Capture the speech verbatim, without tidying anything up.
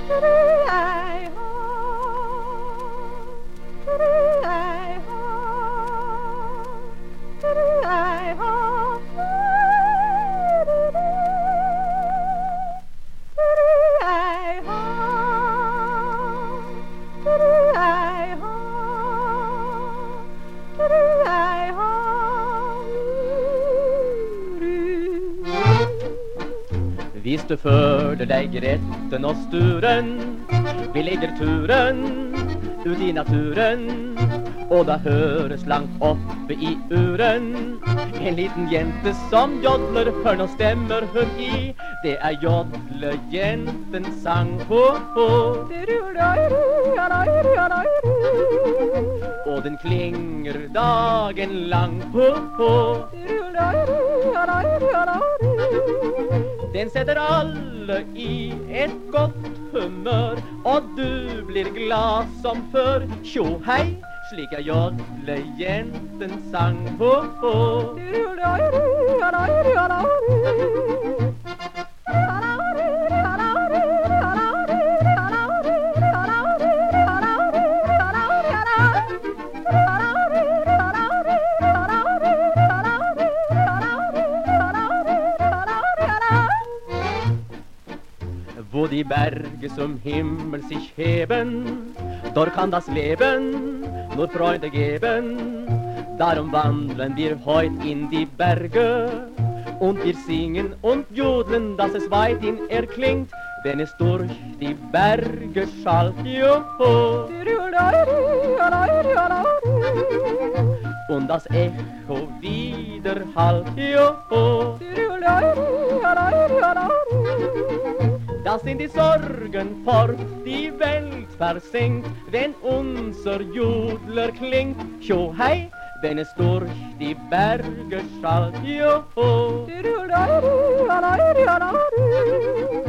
Visst du förde dig Gretten och Sturen, vi lägger turen ut i naturen, och där höres langt uppe i uren en liten jente som jodler, hör någon stämmer hon i. Det är jodlerjentens sang, ho, ho. Och den klinger dagen lang, ho, ho. Den sätter alla i ett gott humör, och du blir glad som för. Tjo hej, slicka jodlerjentens sang, ho, ho. Wo die Berge zum Himmel sich heben, dort kann das Leben nur Freude geben. Darum wandeln wir heut in die Berge, und wir singen und jodeln, dass es weit in erklingt, wenn es durch die Berge schallt, joho. Und das Echo wieder hallt, joho. Da sind die Sorgen fort, die Welt versinkt, wenn unser Jodler klingt. Tjo hej, wenn es durch die Berge schallt, joho.